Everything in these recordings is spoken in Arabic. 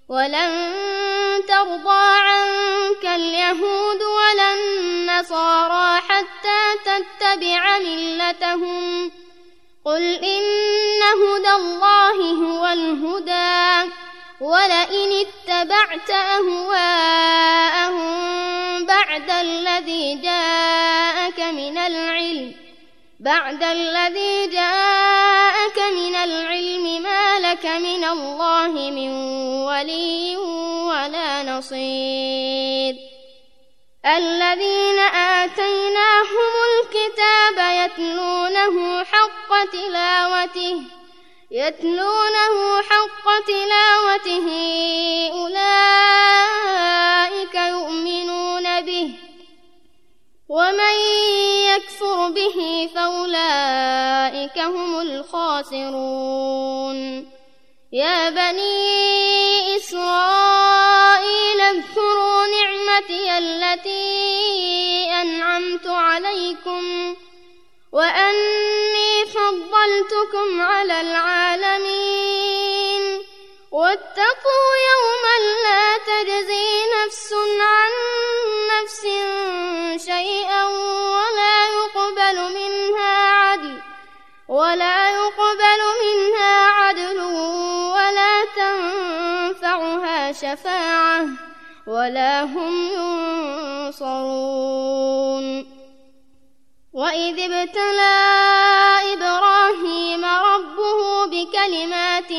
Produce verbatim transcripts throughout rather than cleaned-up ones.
ولن ترضى عنك اليهود ولا النصارى حتى تتبع ملتهم قل إن هدى الله هو الهدى ولئن اتبعت أهواءهم بعد الذي جاءك من العلم بعد الذي جاءك من العلم ما لك من الله من ولي ولا نصير الذين آتيناهم الكتاب يتلونه حق تلاوته يتلونه حق تلاوته أولئك يؤمنون به ومن يكفر به فأولئك هم الخاسرون يا بني إسرائيل اذكروا نعمتي التي أنعمت عليكم وأني فضلتكم على العالمين واتقوا يوما لا تجزي نفس عن نفس شيئا ولا يقبل منها عدل ولا يقبل منها عدل ولا تنفعها شفاعة ولا هم ينصرون وإذ ابتلى إبراهيم ربه بكلمات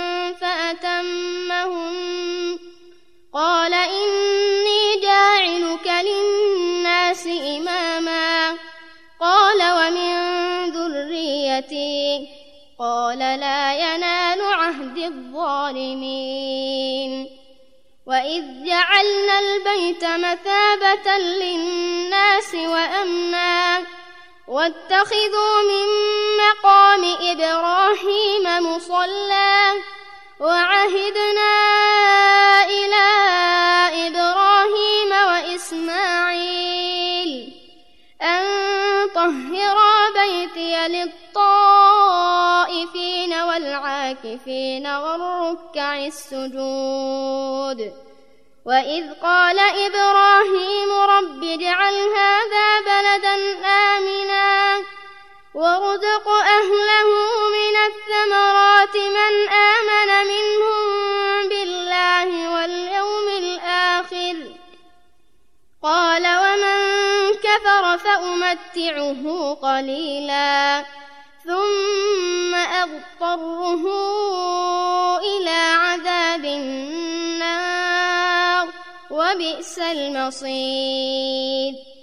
فأتمهن قال إني جاعلك للناس إماما قال ومن ذريتي قال لا ينال عهد الظالمين وإذ جعلنا البيت مثابة للناس وأمنا واتخذوا من مقام إبراهيم مصلى وعهدنا إلى إبراهيم وإسماعيل أن طهرا بيتي للطائفين والعاكفين والركع السجود وإذ قال إبراهيم رب اجعل هذا بلدا آمنا وارزق أهله من الثمرات من آمن منهم بالله واليوم الآخر قال ومن كفر فأمتعه قليلا ثم أضطره إلى عذاب النار وبئس المصير